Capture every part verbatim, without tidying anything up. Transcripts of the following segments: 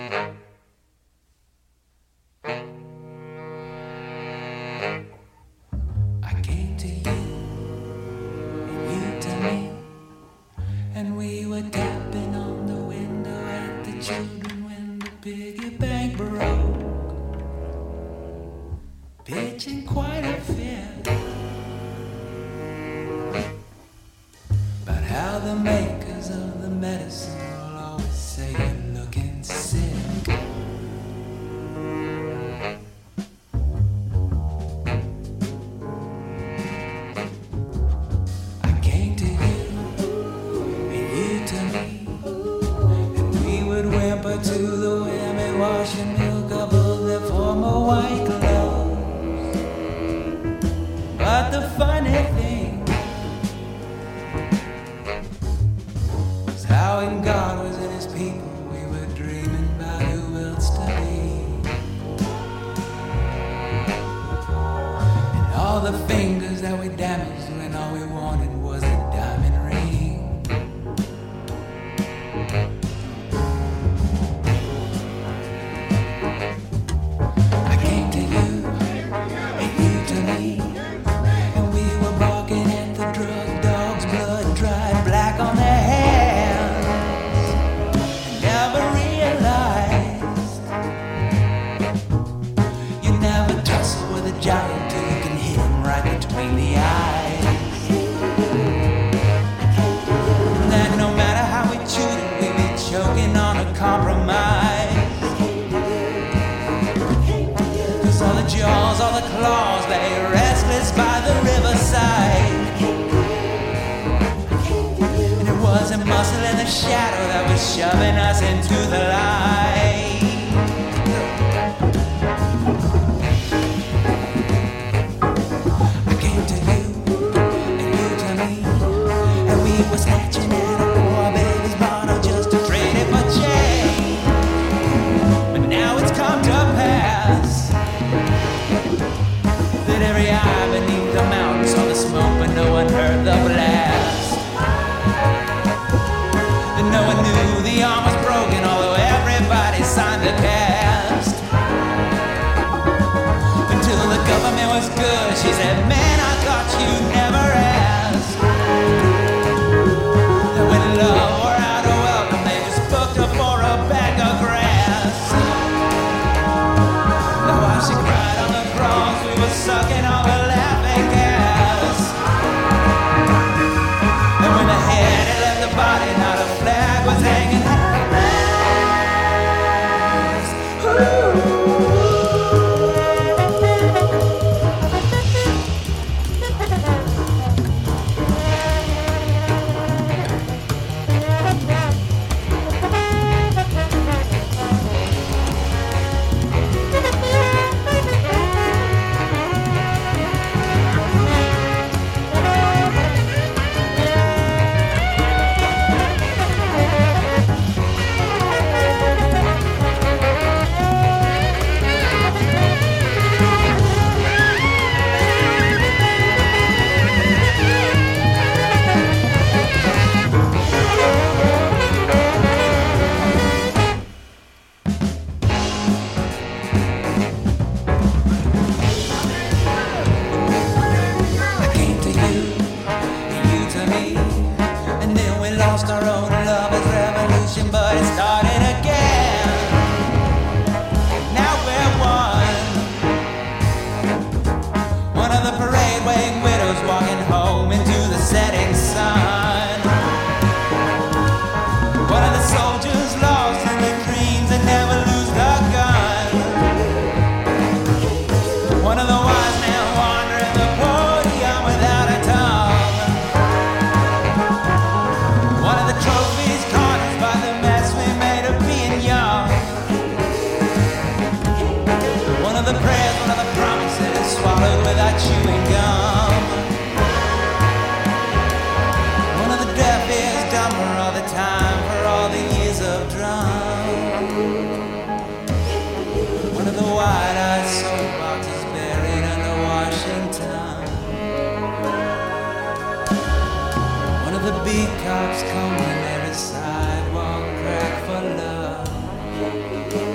Cops come on every sidewalk, crack for love.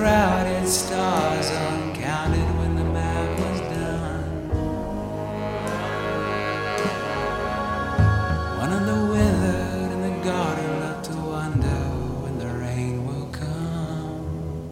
crowded stars uncounted when the map was done. One of the withered in the garden left to wonder when the rain will come.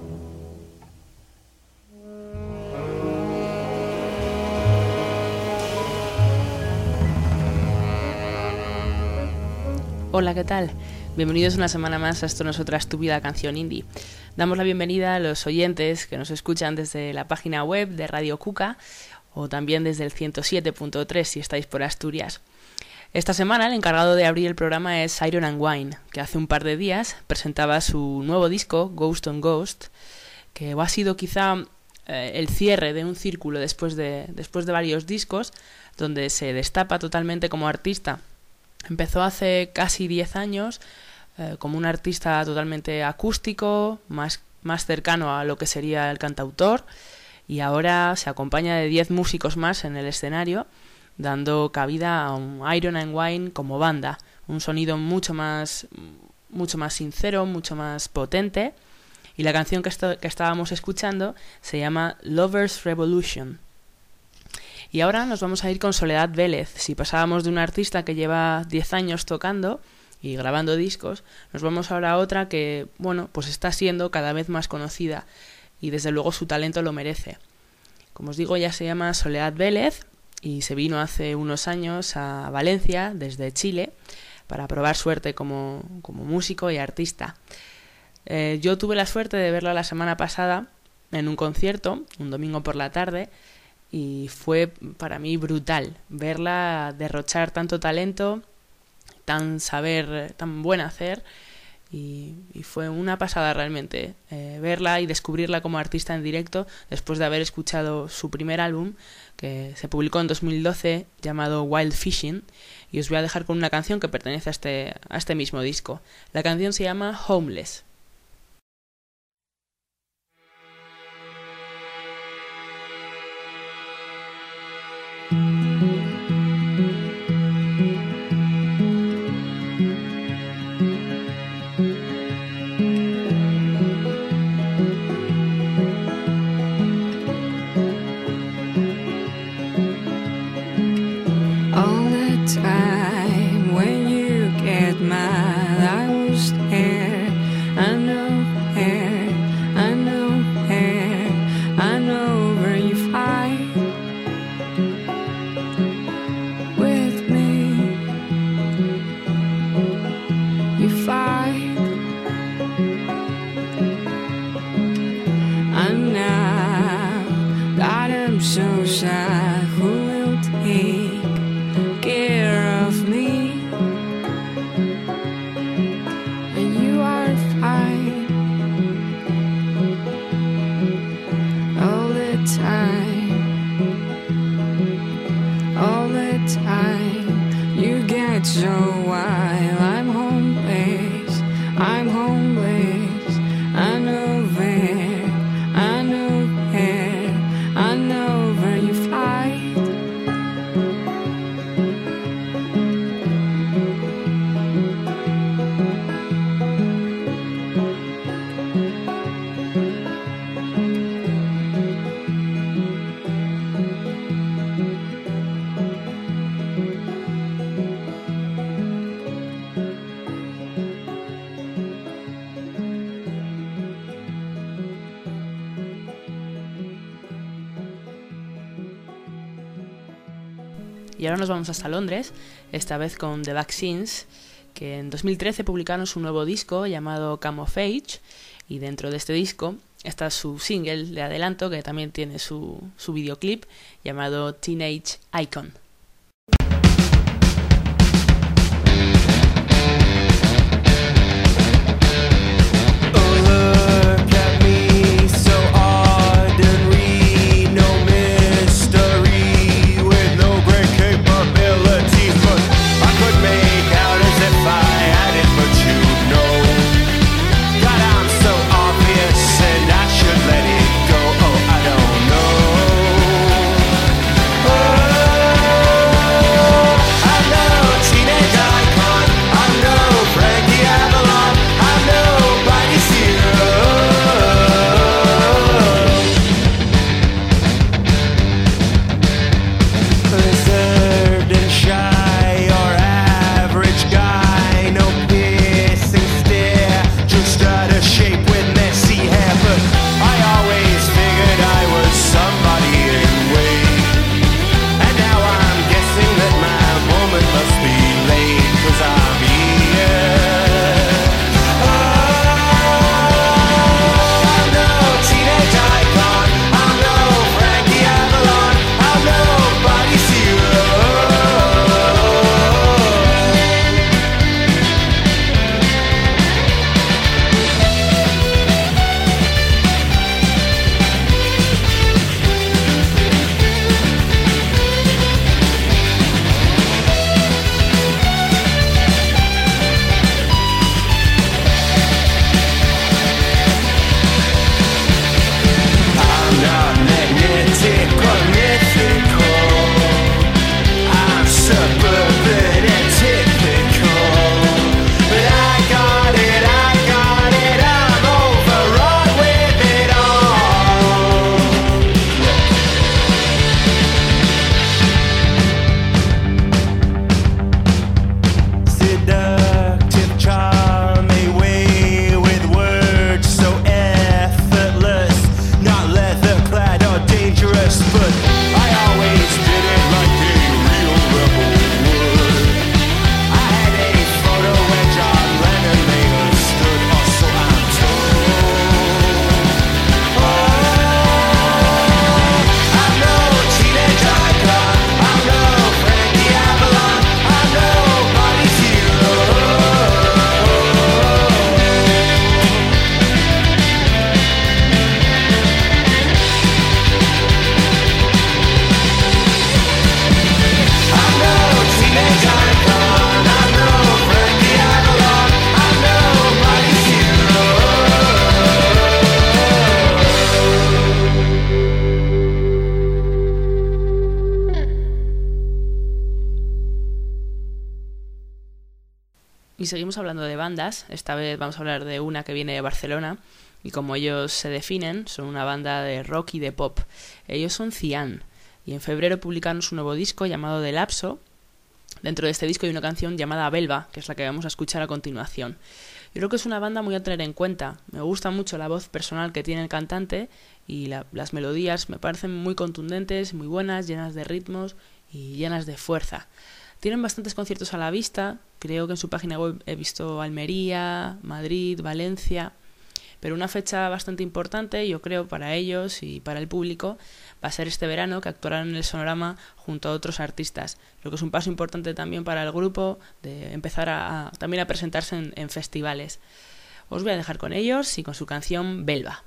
Hola, ¿qué tal? Bienvenidos una semana más a Esto no es otra estúpida canción indie. Damos la bienvenida a los oyentes que nos escuchan desde la página web de Radio Cuca o también desde el ciento siete punto tres si estáis por Asturias. Esta semana el encargado de abrir el programa es Iron and Wine, que hace un par de días presentaba su nuevo disco, Ghost on Ghost, que ha sido quizá eh, el cierre de un círculo después de, después de varios discos, donde se destapa totalmente como artista. Empezó hace casi diez años eh, como un artista totalmente acústico, más, más cercano a lo que sería el cantautor, y ahora se acompaña de diez músicos más en el escenario, dando cabida a un Iron and Wine como banda, un sonido mucho más, mucho más sincero, mucho más potente, y la canción que, esto, que estábamos escuchando se llama Lovers Revolution. Y ahora nos vamos a ir con Soledad Vélez. Si pasábamos de una artista que lleva diez años tocando y grabando discos, nos vamos ahora a otra que, bueno, pues está siendo cada vez más conocida y desde luego su talento lo merece. Como os digo, ella se llama Soledad Vélez y se vino hace unos años a Valencia desde Chile para probar suerte como, como músico y artista. Eh, yo tuve la suerte de verla la semana pasada en un concierto, un domingo por la tarde, y fue para mí brutal verla derrochar tanto talento, tan saber, tan buen hacer, y, y fue una pasada realmente eh, verla y descubrirla como artista en directo después de haber escuchado su primer álbum que se publicó en dos mil doce llamado Wild Fishing, y os voy a dejar con una canción que pertenece a este, a este mismo disco. La canción se llama Homeless. Y ahora nos vamos hasta Londres, esta vez con The Vaccines, que en dos mil trece publicaron su nuevo disco llamado Come of Age, y dentro de este disco está su single de adelanto, que también tiene su, su videoclip, llamado Teenage Icon. Oh seductive charm, a way with words so effortless, not leather clad or dangerous, but I always did it like a real rebel would. I had a photo where John Lennon Mayer stood, or so I'm told. Oh, I'm no teenage icon, I'm no Frankie Avalon, I'm nobody's hero. I'm no teenage icon, I'm no Frankie Avalon, I'm nobody's hero. Y seguimos hablando de bandas. Esta vez vamos a hablar de una que viene de Barcelona. Y como ellos se definen, son una banda de rock y de pop. Ellos son Cian. Y en febrero publicaron su nuevo disco llamado The Lapso. Dentro de este disco hay una canción llamada Belva, que es la que vamos a escuchar a continuación. Yo creo que es una banda muy a tener en cuenta. Me gusta mucho la voz personal que tiene el cantante. Y la, las melodías me parecen muy contundentes, muy buenas, llenas de ritmos y llenas de fuerza. Tienen bastantes conciertos a la vista. Creo que en su página web he visto Almería, Madrid, Valencia. Pero una fecha bastante importante, yo creo, para ellos y para el público, va a ser este verano, que actuarán en el Sonorama junto a otros artistas. Creo que es un paso importante también para el grupo de empezar a, a también a presentarse en, en festivales. Os voy a dejar con ellos y con su canción Belva.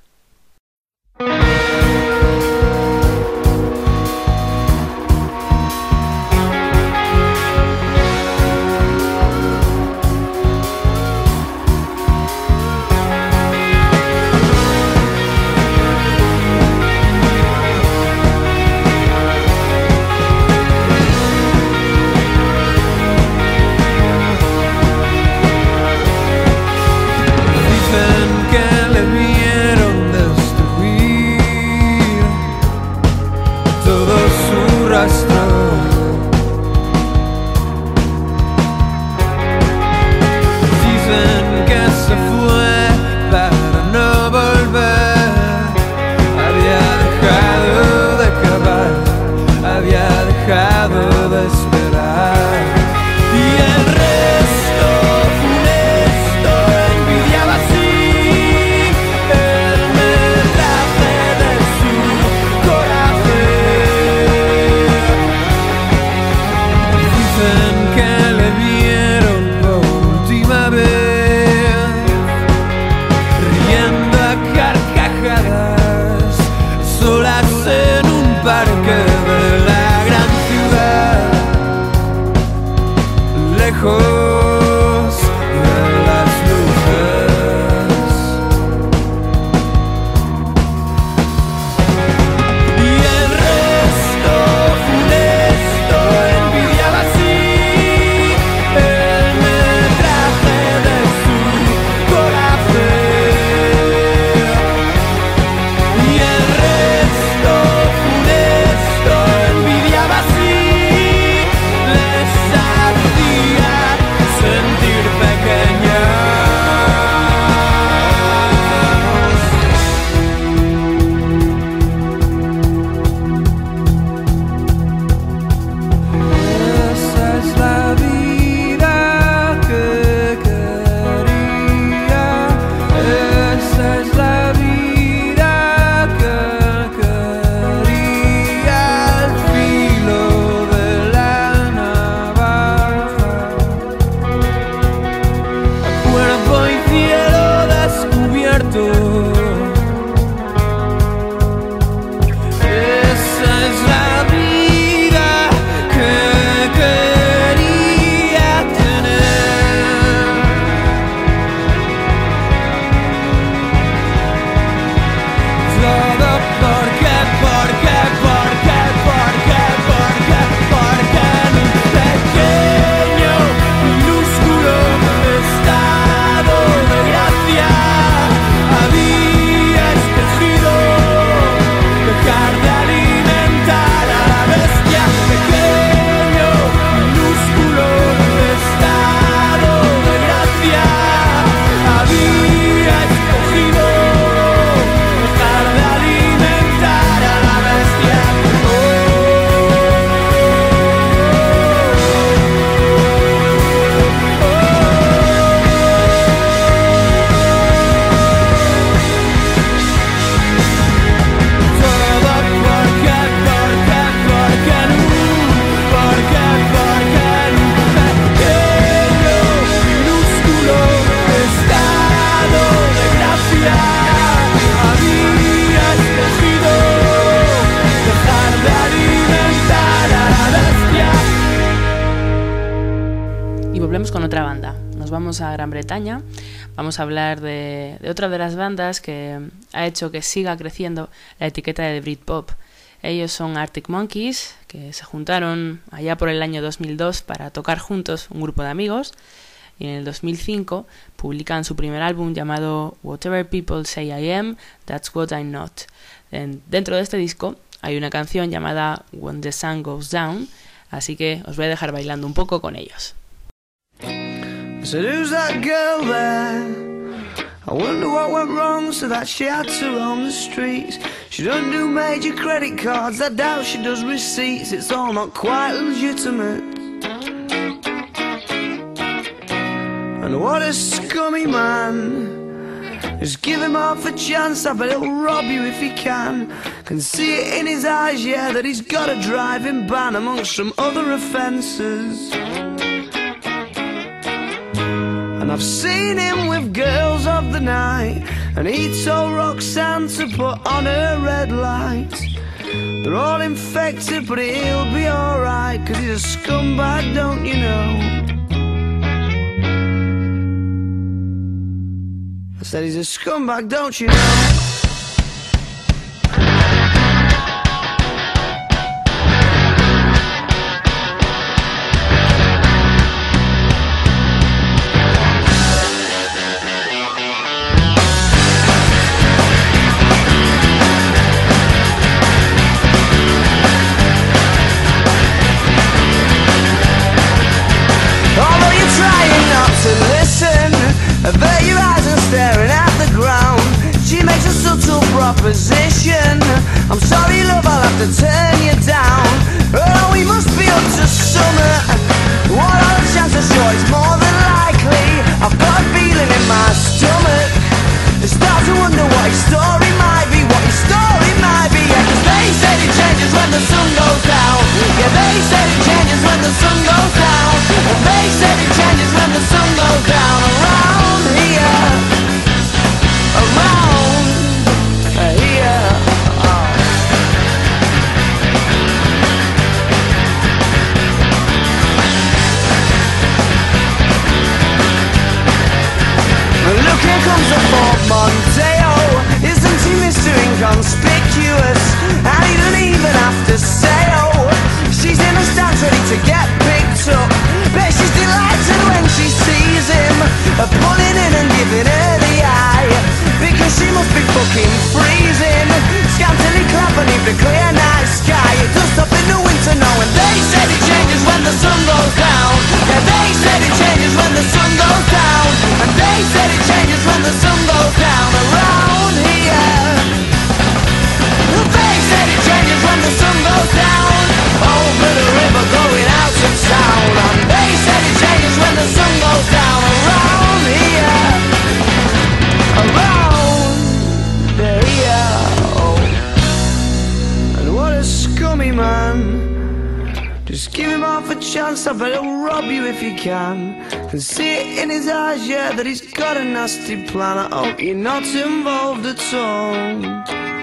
Dicen que le vieron destruir vamos con otra banda. Nos vamos a Gran Bretaña. Vamos a hablar de, de otra de las bandas que ha hecho que siga creciendo la etiqueta de Britpop. Ellos son Arctic Monkeys, que se juntaron allá por el año dos mil dos para tocar juntos un grupo de amigos. Y en el dos mil cinco publican su primer álbum llamado Whatever People Say I Am, That's What I'm Not. En, dentro de este disco hay una canción llamada When the Sun Goes Down, así que os voy a dejar bailando un poco con ellos. So who's that girl there? I wonder what went wrong so that she had to roam the streets. She don't do major credit cards, I doubt she does receipts. It's all not quite legitimate. And what a scummy man. Just give him half a chance, I bet he'll rob you if he can. Can see it in his eyes, yeah, that he's got a driving ban amongst some other offences. And I've seen him with girls of the night, and he told Roxanne to put on her red lights. They're all infected, but he'll be alright, cause he's a scumbag, don't you know? I said he's a scumbag, don't you know? I bet your eyes are staring at the ground. She makes a subtle proposition. I'm sorry love, I'll have to turn you down. Oh, we must be up to summer. What are the chances? Sure, it's more than likely. I've got a feeling in my stomach. I start to wonder what his story might be. What his story might be. Yeah, cause they said it changes when the sun goes down. Yeah, they said it changes when the sun goes down. And they said it changes when the sun goes down. Around here, around here. Oh. Look, here comes a Bob Monteo. Isn't he Mister Inconspicuous? And he doesn't even have to say oh. She's in the stands ready to get picked up. Bet she's delighted when she sees him, pulling in and giving her the eye, because she must be fucking freezing, scantily clad beneath the clear night sky. It does stop in the winter now, and they said it changes when the sun goes down. Yeah, they said it changes when the sun goes down. And they said it changes when the sun goes down. Around here, they said it changes when the sun goes down. Over the river going out of town. And they said it changes when the sun goes down. Around here, around here. Oh. And what a scummy man. Just give him half a chance, I bet he'll rob you if he can. Can see it in his eyes, yeah, that he's got a nasty plan. I hope you're not involved at all.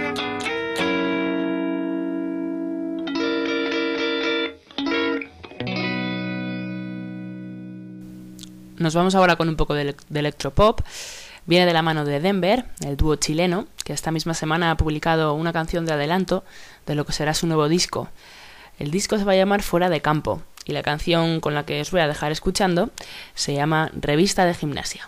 Nos vamos ahora con un poco de, de electropop. Viene de la mano de Denver, el dúo chileno, que esta misma semana ha publicado una canción de adelanto de lo que será su nuevo disco. El disco se va a llamar Fuera de Campo, y la canción con la que os voy a dejar escuchando se llama Revista de Gimnasia.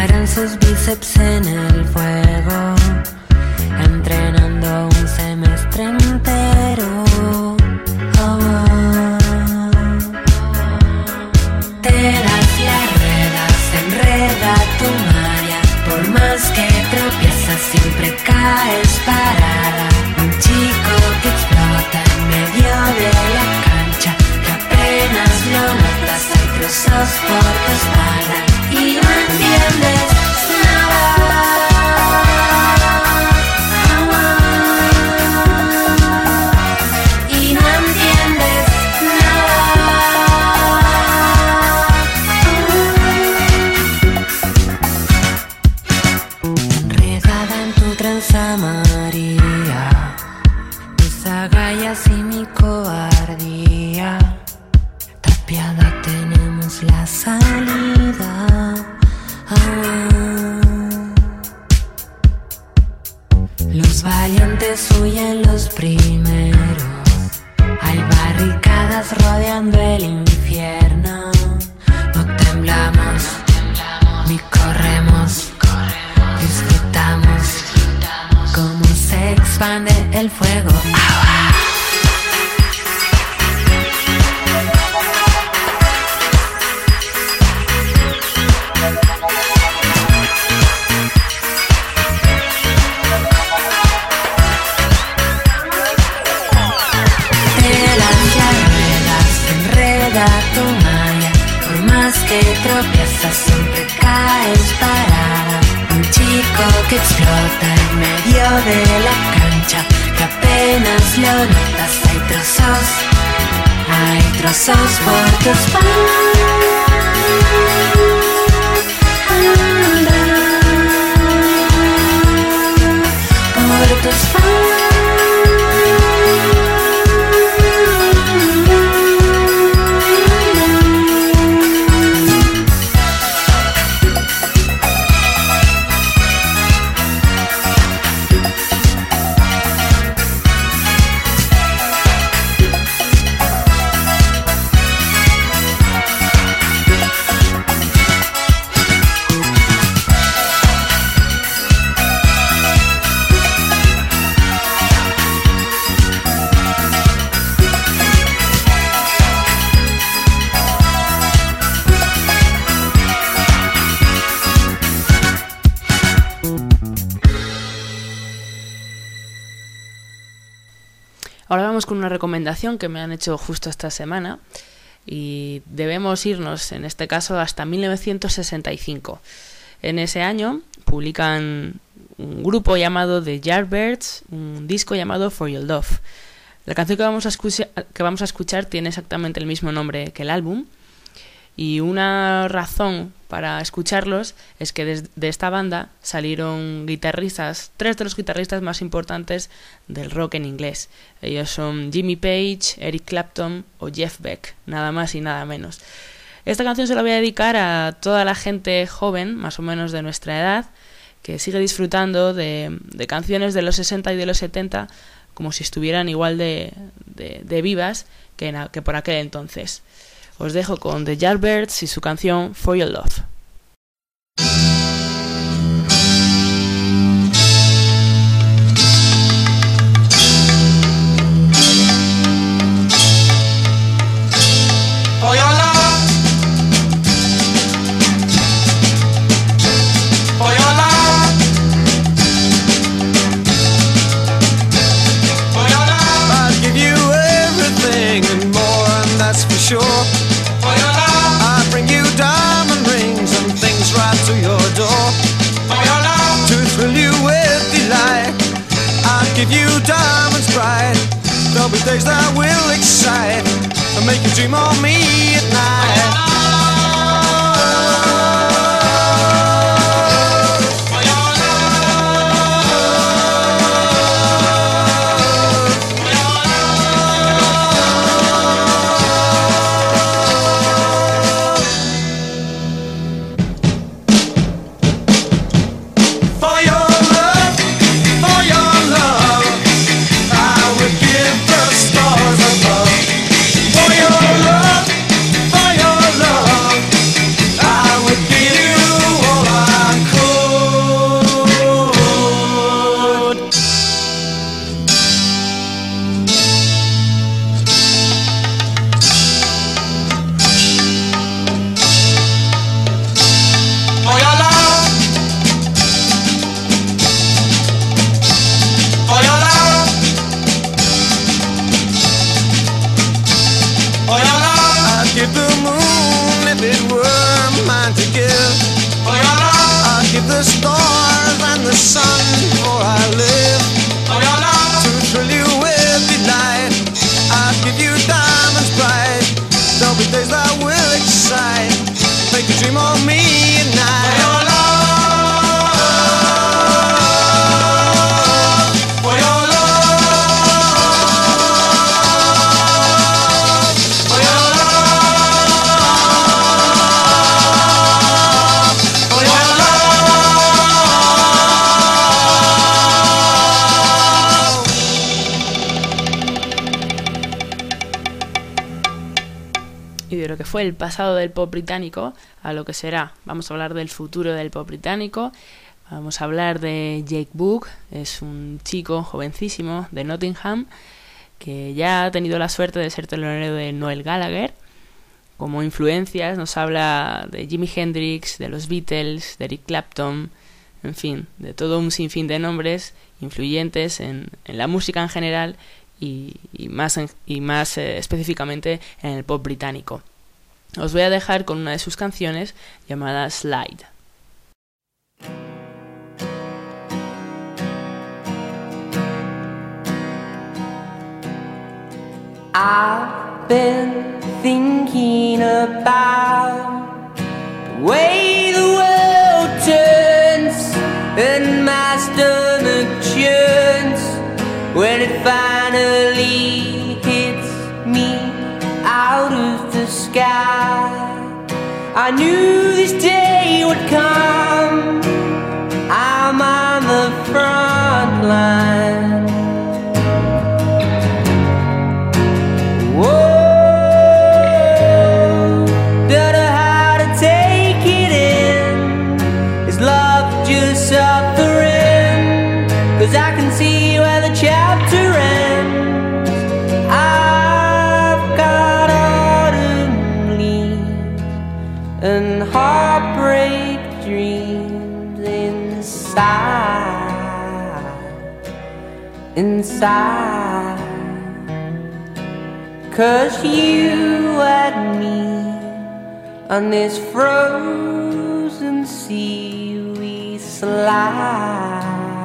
Callarán sus bíceps en el fuego, entrenando un semestre entero. Oh, oh. Te das las ruedas, enreda tu malla. Por más que tropiezas siempre caes parada. Un chico que explota en medio de la cancha, que apenas lo notas, hay trozos por tu espalda y no entiendes nada. Y no entiendes nada. Enredada en tu tranza María, mis agallas y mi cobardía. Tapiada tenemos la salida. Ah. Los valientes huyen los primeros. Hay barricadas rodeando el infierno. No temblamos, ni corremos. Disfrutamos cómo se expande el fuego. ¡Ah! Tu malla, por más que tropiezas siempre caes parada. Un chico que explota en medio de la cancha, que apenas lo notas, hay trozos, hay trozos por tu espalda. Por tu espalda. Ahora vamos con una recomendación que me han hecho justo esta semana y debemos irnos, en este caso, hasta mil novecientos sesenta y cinco. En ese año publican un grupo llamado The Yardbirds, un disco llamado For Your Love. La canción que vamos a escuchar, que vamos a escuchar tiene exactamente el mismo nombre que el álbum, y una razón para escucharlos es que de, de esta banda salieron guitarristas, tres de los guitarristas más importantes del rock en inglés. Ellos son Jimmy Page, Eric Clapton o Jeff Beck, nada más y nada menos. Esta canción se la voy a dedicar a toda la gente joven, más o menos de nuestra edad, que sigue disfrutando de, de canciones de los sesenta y de los setenta como si estuvieran igual de, de, de vivas que, en, que por aquel entonces. Os dejo con The Yardbirds y su canción For Your Love. For your love, for your love, for your love, I'd give you everything and more, and that's for sure. for your love, I'd bring you diamond rings and things right to your door for your love, to thrill you with delight. I'd give you diamonds bright. There'll be days that will excite and make you dream of me at night. for your For your love, for your love, I would give the stars above. For your love, for your the stars and the sun, for I live For your love, to thrill you with delight. I'll give you diamonds bright. There'll be days that will excite. Make you dream of me at for night. your love, for your love, for your love, for your Y de lo que fue el pasado del pop británico a lo que será. Vamos a hablar del futuro del pop británico. Vamos a hablar de Jake Book. Es un chico jovencísimo de Nottingham que ya ha tenido la suerte de ser telonero de Noel Gallagher. Como influencias nos habla de Jimi Hendrix, de los Beatles, de Eric Clapton, en fin, de todo un sinfín de nombres influyentes en, en la música en general y, y más, en, y más eh, específicamente en el pop británico. Os voy a dejar con una de sus canciones llamada Slide. I've been thinking about the way the world turns and my stomach churns when it finally hits me out of the sky. I knew this day would come. I'm on the front line. Whoa, don't know how to take it in. Is love just suffering? 'Cause I can see where the chapter ends. I've got autumn leaves and heartbreak dreams inside, inside. 'Cause you and me on this frozen sea we slide,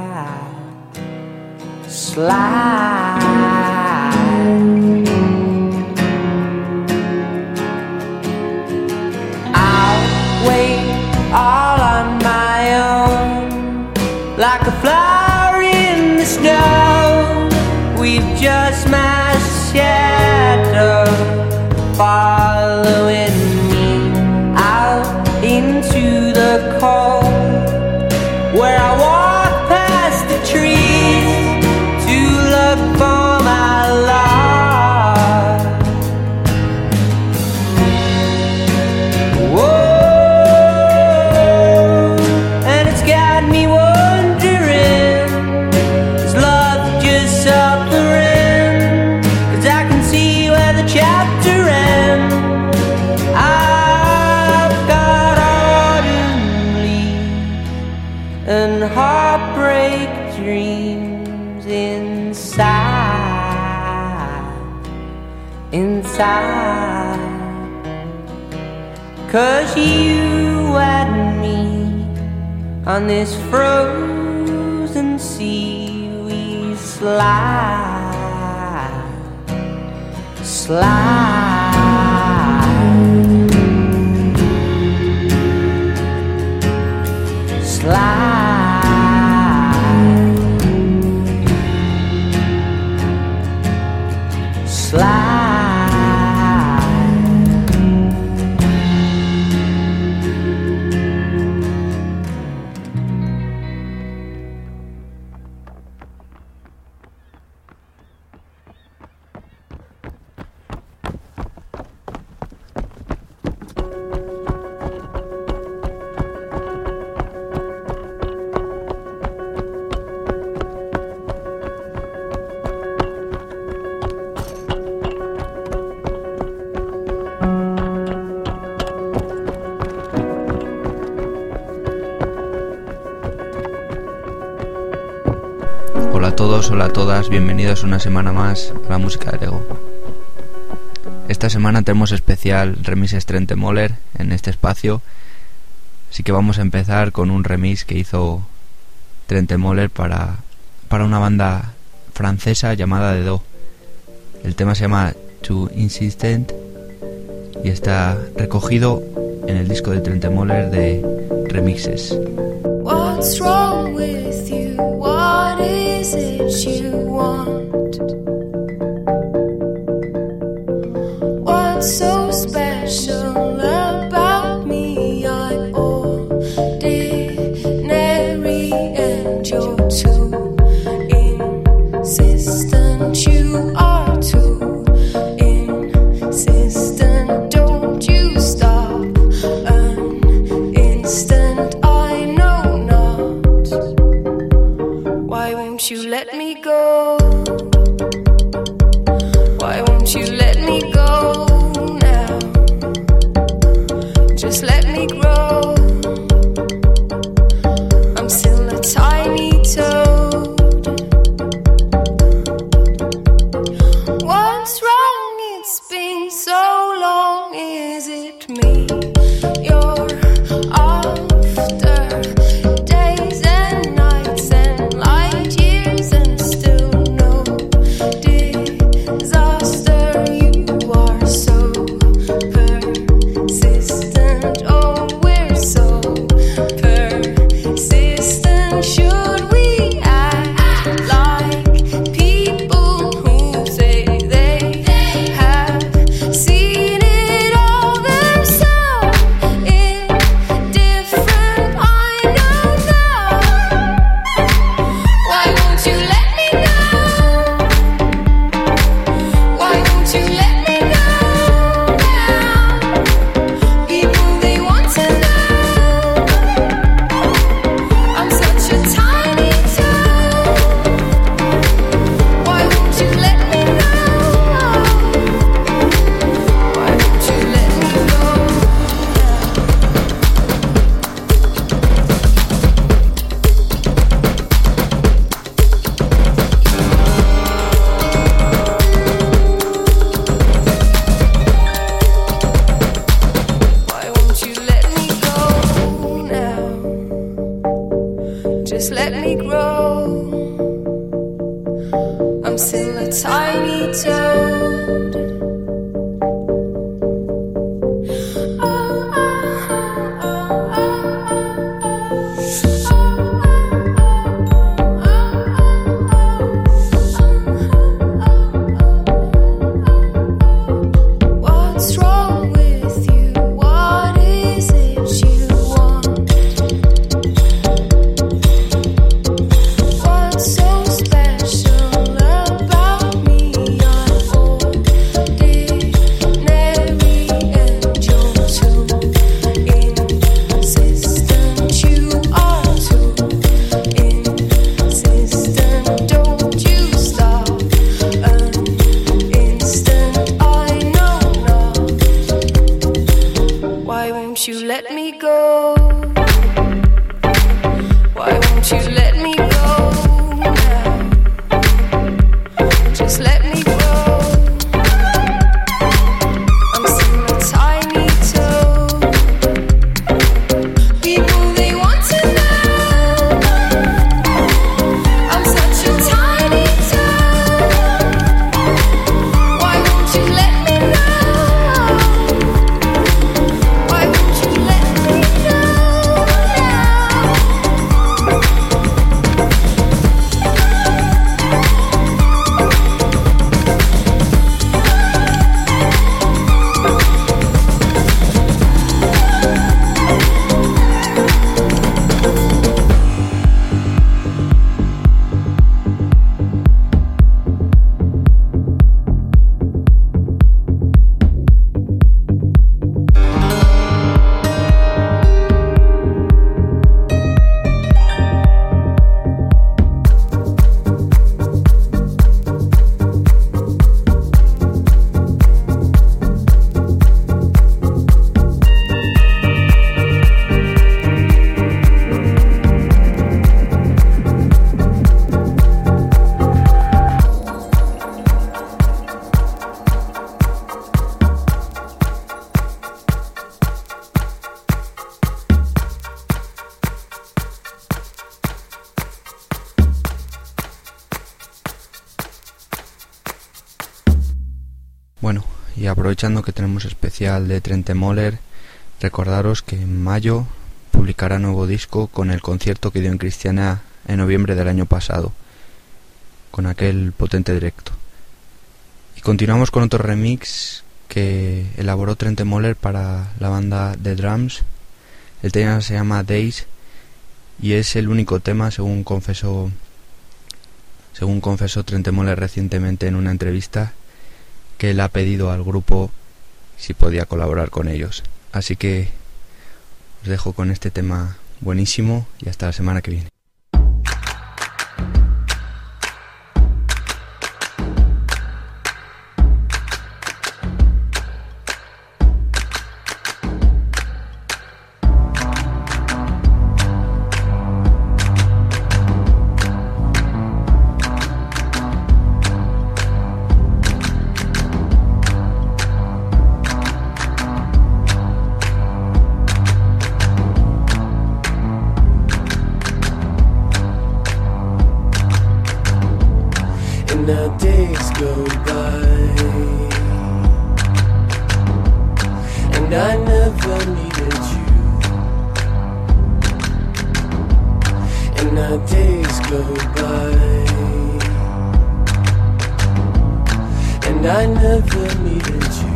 slide. I'll wait all on my own, like a flower in the snow. We've just my shadow following me out into the cold, where I walk past the trees to look for my love. Whoa, and it's got me wondering, is love just suffering? 'Cause I can see where the chapter ends. I've got autumn leaves and heartbreak dreams inside, inside. 'Cause you and me on this frozen sea we slide, slide, slide, slide. Hola a todos, hola a todas, bienvenidos una semana más a la música del ego. Esta semana tenemos especial Remises Trentemøller en este espacio. Así que vamos a empezar con un remix que hizo Trentemøller para, para una banda francesa llamada The Do. El tema se llama Too Insistent y está recogido en el disco de Trentemøller de remixes. What's wrong with you? What is it you want? What's so special about me? I'm ordinary and you're too insistent. You are too insistent. Don't you stop an instant. I know not. Why won't you let me go? Why won't you let me go now? Just let me grow. I'm still a tiny toad. What's wrong? It's been so long. Is it me you're after? Days and nights and light years and still no disaster. You are so persistent. Oh, we're so persistent. Should we act like people who say they have seen it all themselves? Indifferent, I know now. Why won't you let me know? Why won't you let me know now? People, they want to know. I'm such a tiny toad. Why won't you let me know? Why won't you let me go Why won't you let me go now? Just let me grow. I'm still a tiny toad. Oh, oh, oh, oh, What's wrong with you? What is it you want? What's so special about me? I'm ordinary and you're too insistent. You are too insistent. Don't you stop an instant. I know not. Why won't you let me go? Why won't you let me go now? Just let me grow. I'm still a tiny toad. People, they want to know. I'm such a tiny toad. Why won't you let me know? Why won't you let me know now? Bueno, y aprovechando que tenemos especial de Trentemøller, recordaros que en mayo publicará nuevo disco con el concierto que dio en Cristiana en noviembre del año pasado, con aquel potente directo. Y continuamos con otro remix que elaboró Trentemøller para la banda The Drums. El tema se llama Days y es el único tema, según confesó según confesó Trentemøller recientemente en una entrevista, que él ha pedido al grupo si podía colaborar con ellos. Así que os dejo con este tema buenísimo y hasta la semana que viene. Now days go by, and I never needed you. And now days go by, and I never needed you.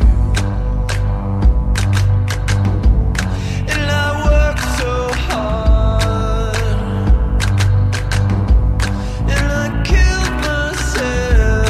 And I worked so hard, and I killed myself.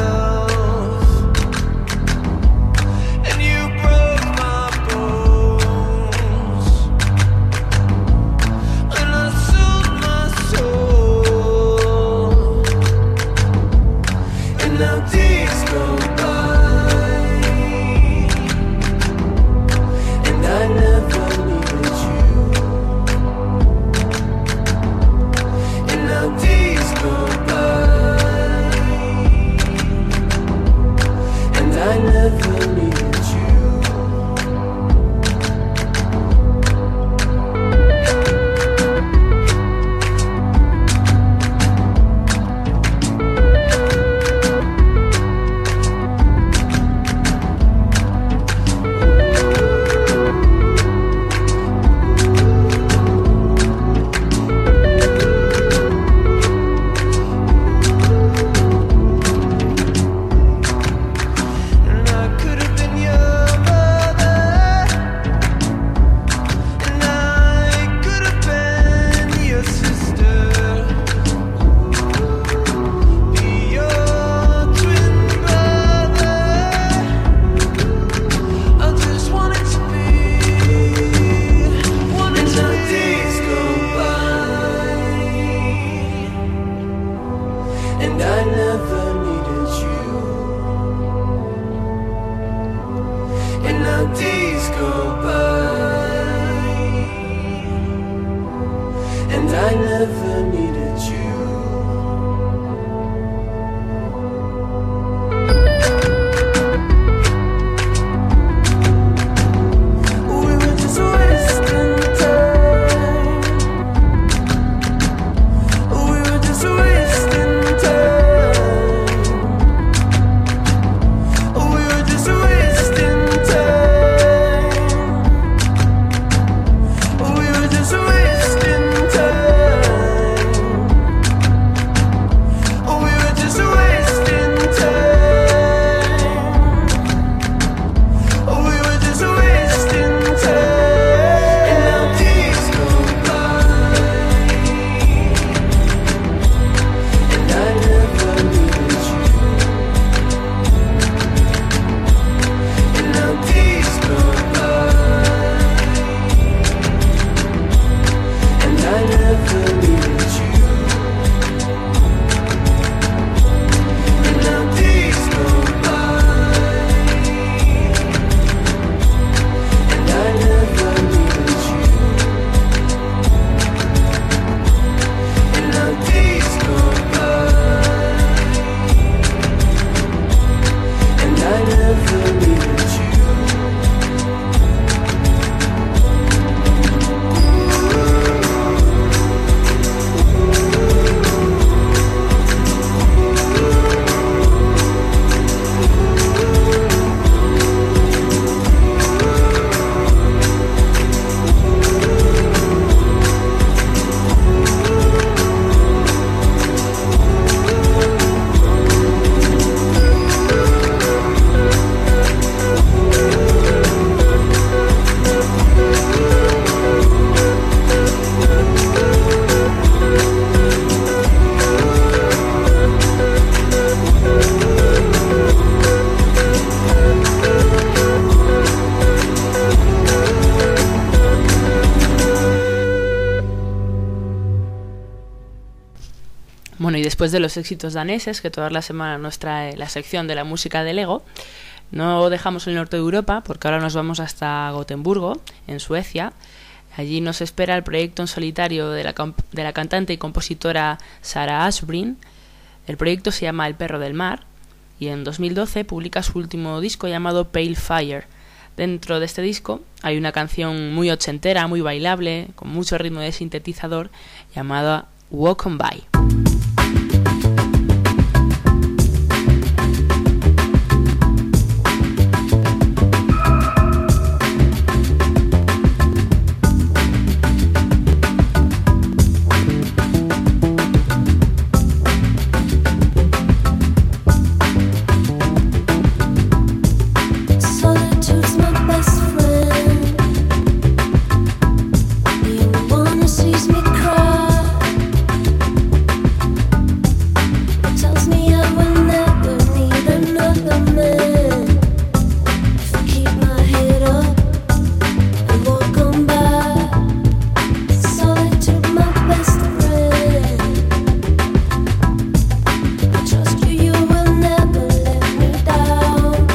I never needed you. We were just wasting time. We were just wasting time. We were just wasting time. We were just wasting time. Bueno, y después de los éxitos daneses, que todas las semanas nos trae la sección de la música de Lego, no dejamos el norte de Europa, porque ahora nos vamos hasta Gotemburgo, en Suecia. Allí nos espera el proyecto en solitario de la, de la cantante y compositora Sarah Ashbrin. El proyecto se llama El Perro del Mar, y en dos mil doce publica su último disco llamado Pale Fire. Dentro de este disco hay una canción muy ochentera, muy bailable, con mucho ritmo de sintetizador, llamada Walk On By. Solitude's my best friend. The one who sees me cry tells me I will never need another man. If I keep my head up and walk on by. Solitude, my best friend. I trust you, you will never let me down.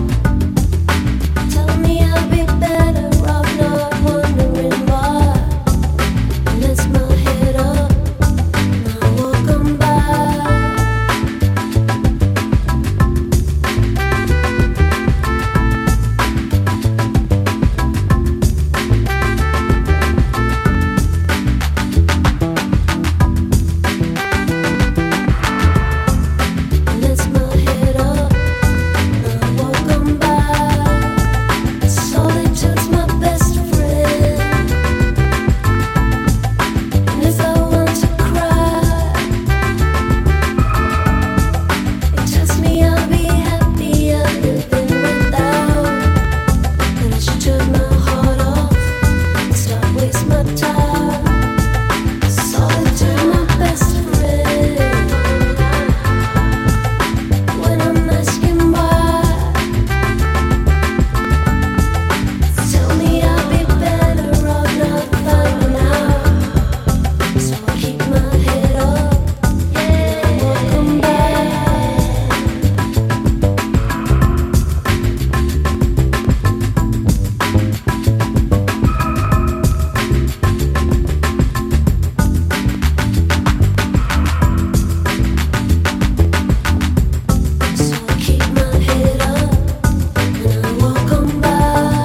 Tell me I'll be better off not wondering why. And that's my head up, and I walk on by. And that's my head up, and I walk on by. Solitude's my best friend. And if I want to cry, it tells me I'll be happier living without. And I should turn my heart off and stop waste my time. Solitude, my best friend. When I'm asking why, tell me I'll be better off not finding out. So I keep my head up and I walk on by. So I keep my head up and I walk on by.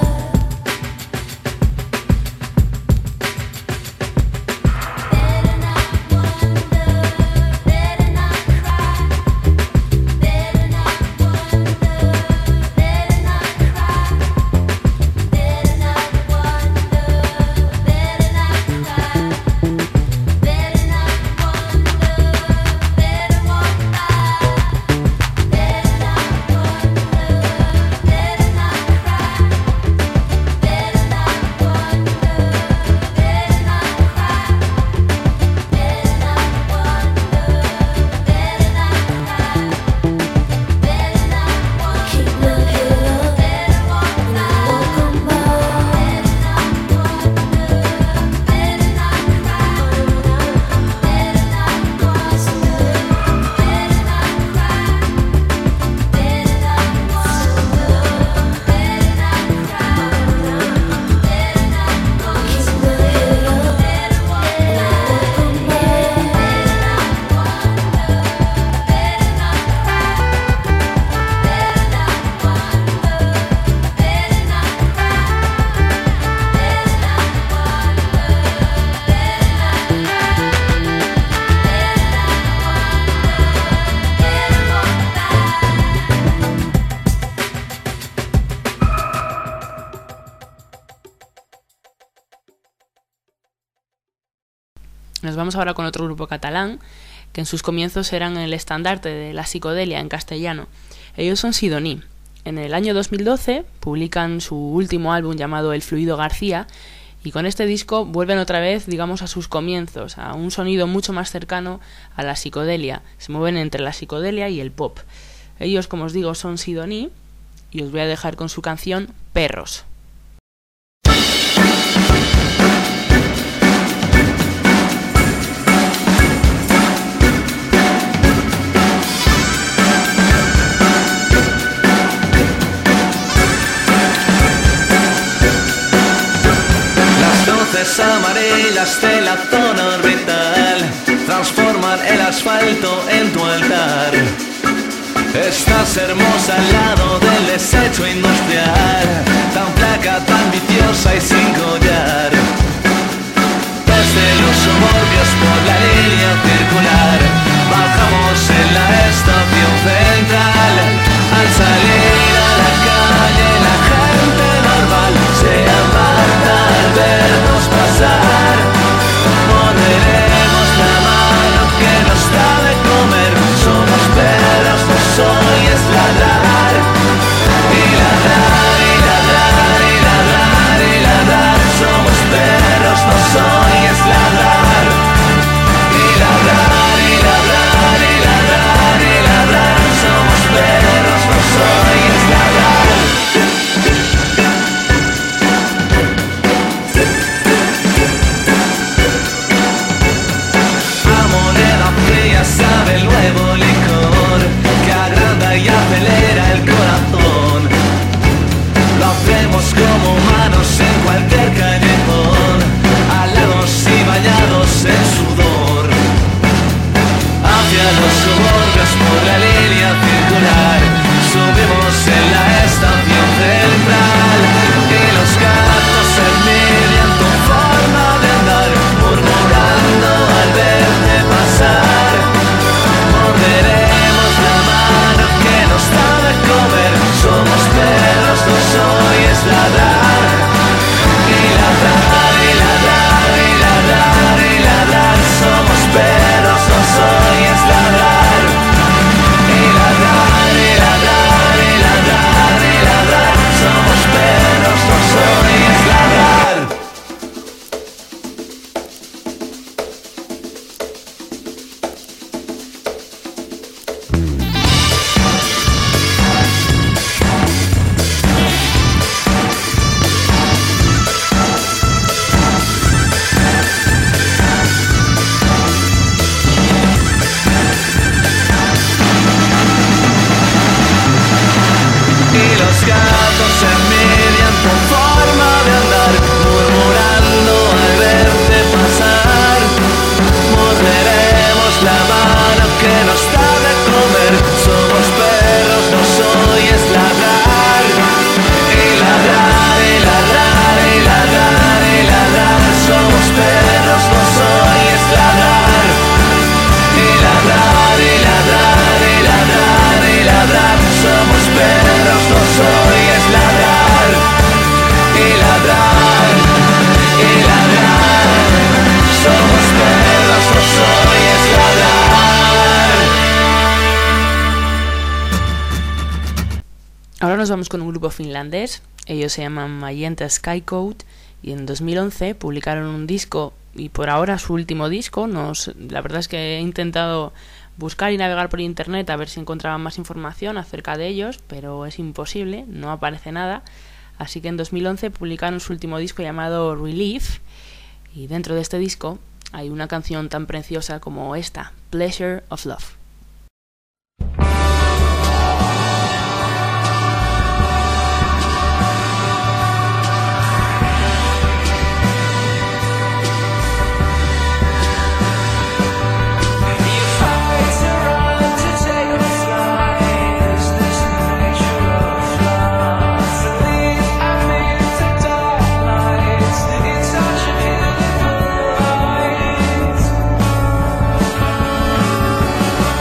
Better not wonder, better not cry. Better not wonder, better not cry. Better not wonder, better not cry. Better not wonder, better walk by. Better not wonder, better not cry. Better not wonder, better not cry. Better not wonder, better not cry. Better not wonder, keep my head up, better walk and I walk on by. Better not wonder, better not cry. Better not wonder, better not cry. Better not wonder, better not cry. Better not wonder, keep my head up, better walk and I walk on by. Better not wonder, better not cry. Better not wonder, better not cry. Better not wonder, Nos vamos ahora con otro grupo catalán, que en sus comienzos eran el estandarte de la psicodelia en castellano. Ellos son Sidoní. En el año dos mil doce publican su último álbum llamado El Fluido García, y con este disco vuelven otra vez, digamos, a sus comienzos, a un sonido mucho más cercano a la psicodelia. Se mueven entre la psicodelia y el pop. Ellos, como os digo, son Sidoní, y os voy a dejar con su canción Perros. Better estrellas de la zona orbital transforman el asfalto en tu altar. Estás hermosa al lado del desecho industrial, tan flaca, tan viciosa y sin collar. Desde los suburbios por la línea circular bajamos en la estación central. Al salir a la calle la gente normal se aparta al vernos pasar. Morderemos la mano que nos da de comer. Somos perros, no soy es ladrar. Y ladrar, y ladrar, y ladrar, y ladrar. Somos perros, no soy es ladrar. Y ladrar, y ladrar, y ladrar, y ladrar. Somos perros, no soy es ladrar. A moneda fría sabe el nuevo licor que agranda y acelera el corazón. Lo hacemos como humanos en cualquier callejón, alados y bañados en sudor. Hacia los suburbios por la línea circular subimos en la estación central. Y los gatos envidian tu forma de andar, murmurando al verte pasar. Morderemos la mano que nos da de comer. Somos perros, no soy es ladrar. Y ladrar, y ladrar, y ladrar, y ladrar. Somos perros, no soy es ladrar. Y ladrar, y ladrar, y ladrar, y ladrar. Somos perros, no soy es ladrar. Y los gatos envidian tu forma de andar, murmurando al verte pasar. Morderemos la mano que nos da de comer. Somos perros, no soy es ladrar. Y ladrar, y ladrar, y ladrar, y ladrar. Somos perros, no soy es ladrar. Y ladrar, y ladrar, y ladrar, y ladrar. Somos perros, no soy es ladrar. Y ladrar, y ladrar. Somos perros, no soy es ladrar. Ahora nos vamos con un grupo finlandés. Ellos se llaman Magenta Skycoat y en dos mil once publicaron un disco, y por ahora su último disco. Nos, la verdad es que he intentado buscar y navegar por internet a ver si encontraba más información acerca de ellos, pero es imposible, no aparece nada. Así que en dos mil once publicaron su último disco llamado Relief, y dentro de este disco hay una canción tan preciosa como esta, Pleasure of Love. It's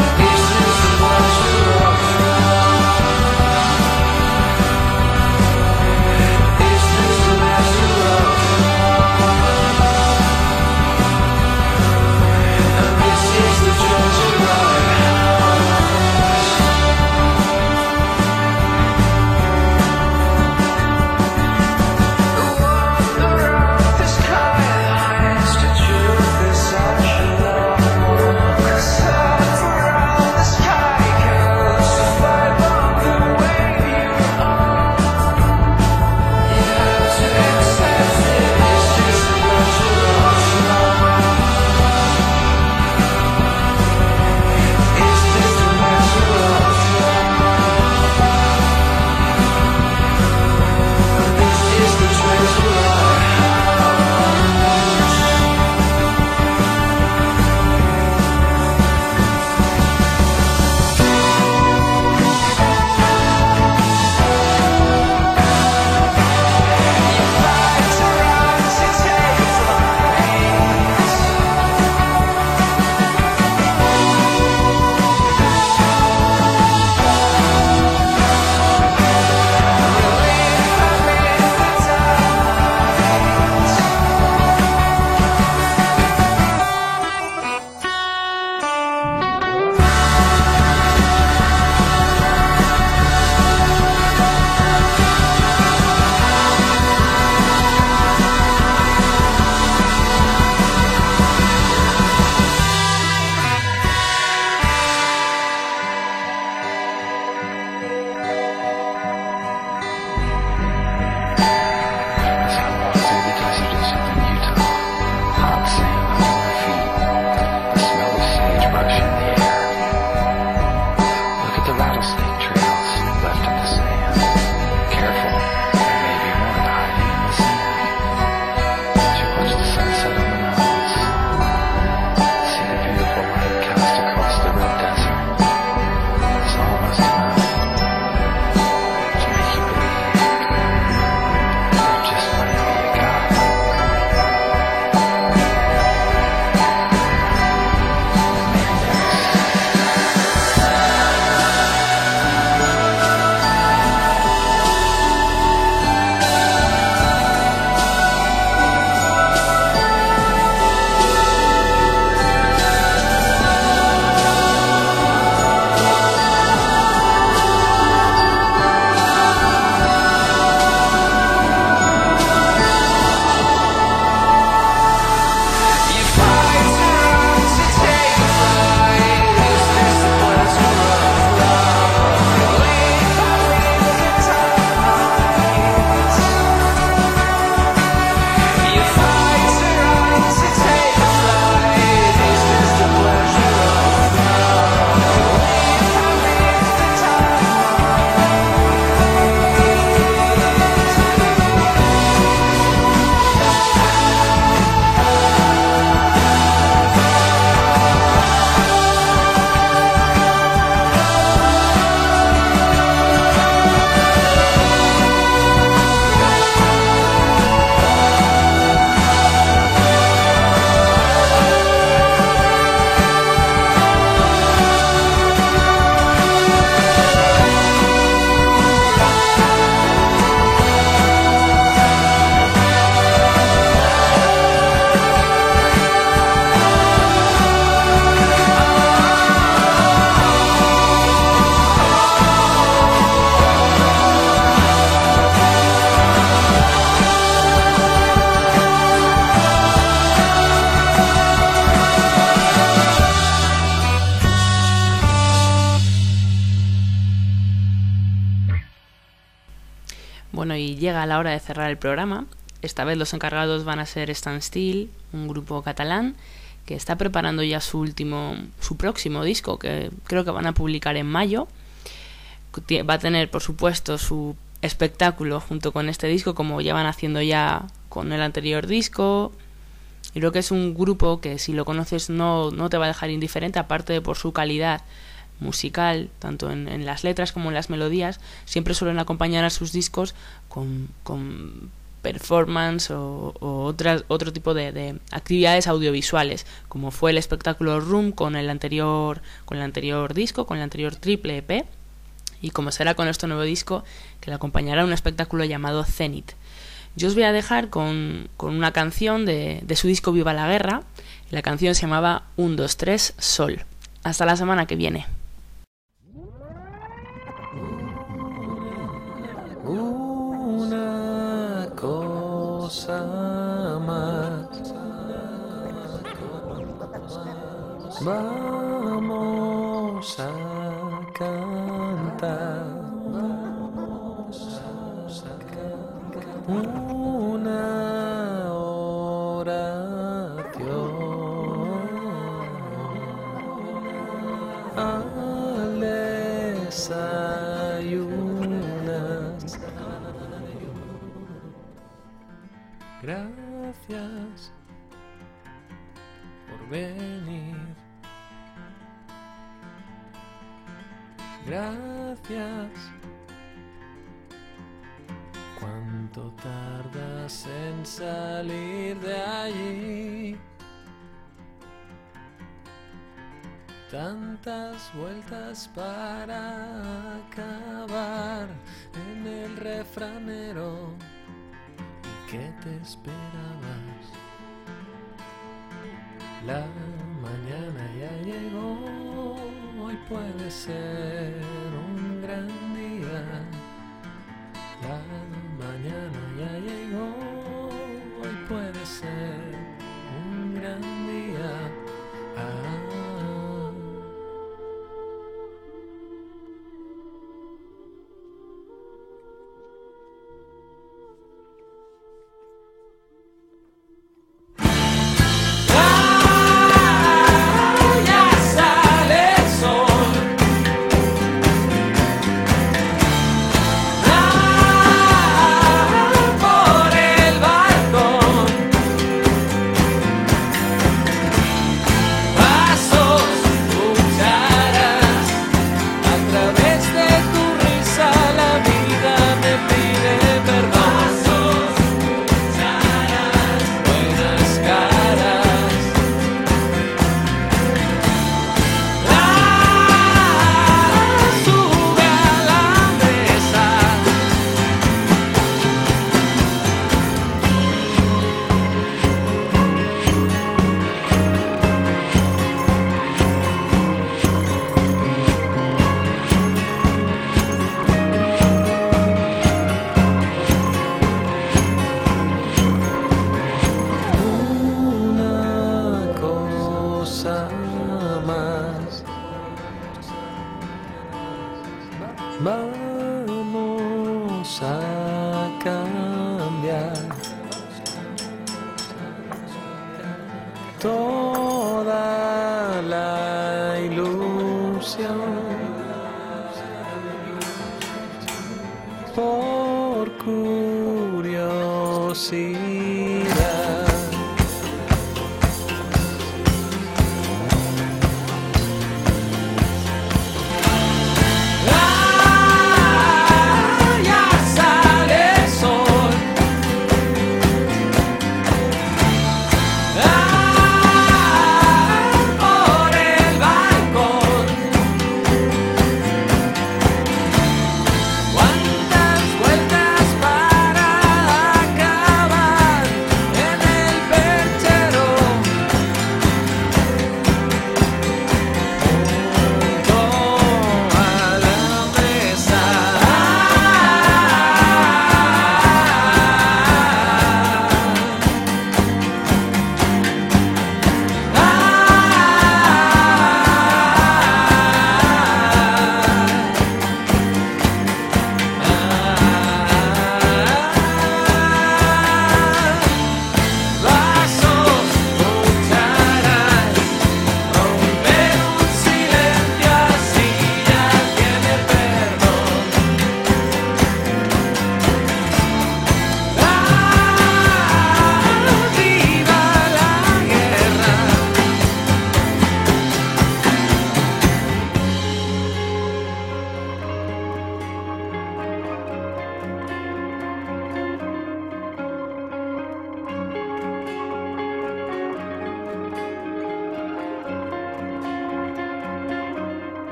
Bueno, y llega la hora de cerrar el programa. Esta vez los encargados van a ser Standstill, un grupo catalán que está preparando ya su último, su próximo disco, que creo que van a publicar en mayo. Va a tener, por supuesto, su espectáculo junto con este disco, como llevan haciendo ya con el anterior disco. Y creo que es un grupo que, si lo conoces, no, no te va a dejar indiferente, aparte de por su calidad musical, tanto en, en las letras como en las melodías. Siempre suelen acompañar a sus discos con, con performance o, o otras, otro tipo de, de actividades audiovisuales, como fue el espectáculo Room con el anterior, con el anterior disco, con el anterior triple E P, y como será con este nuevo disco, que le acompañará un espectáculo llamado Zenith. Yo os voy a dejar con, con una canción de, de su disco Viva la Guerra. La canción se llamaba uno, dos, tres, Sol. Hasta la semana que viene. Una cosa más. Vamos a cantar una oración al desayunar. Gracias por venir. Gracias. ¿Cuánto tardas en salir de allí? Tantas vueltas para acabar en el refranero. ¿Y qué te esperabas? La mañana ya llegó, hoy puede ser un gran día. La mañana ya llegó, hoy puede ser un gran día. Ah. Vamos a cambiar toda la ilusión por curiosidad. Cuántas vueltas para acabar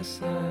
ser.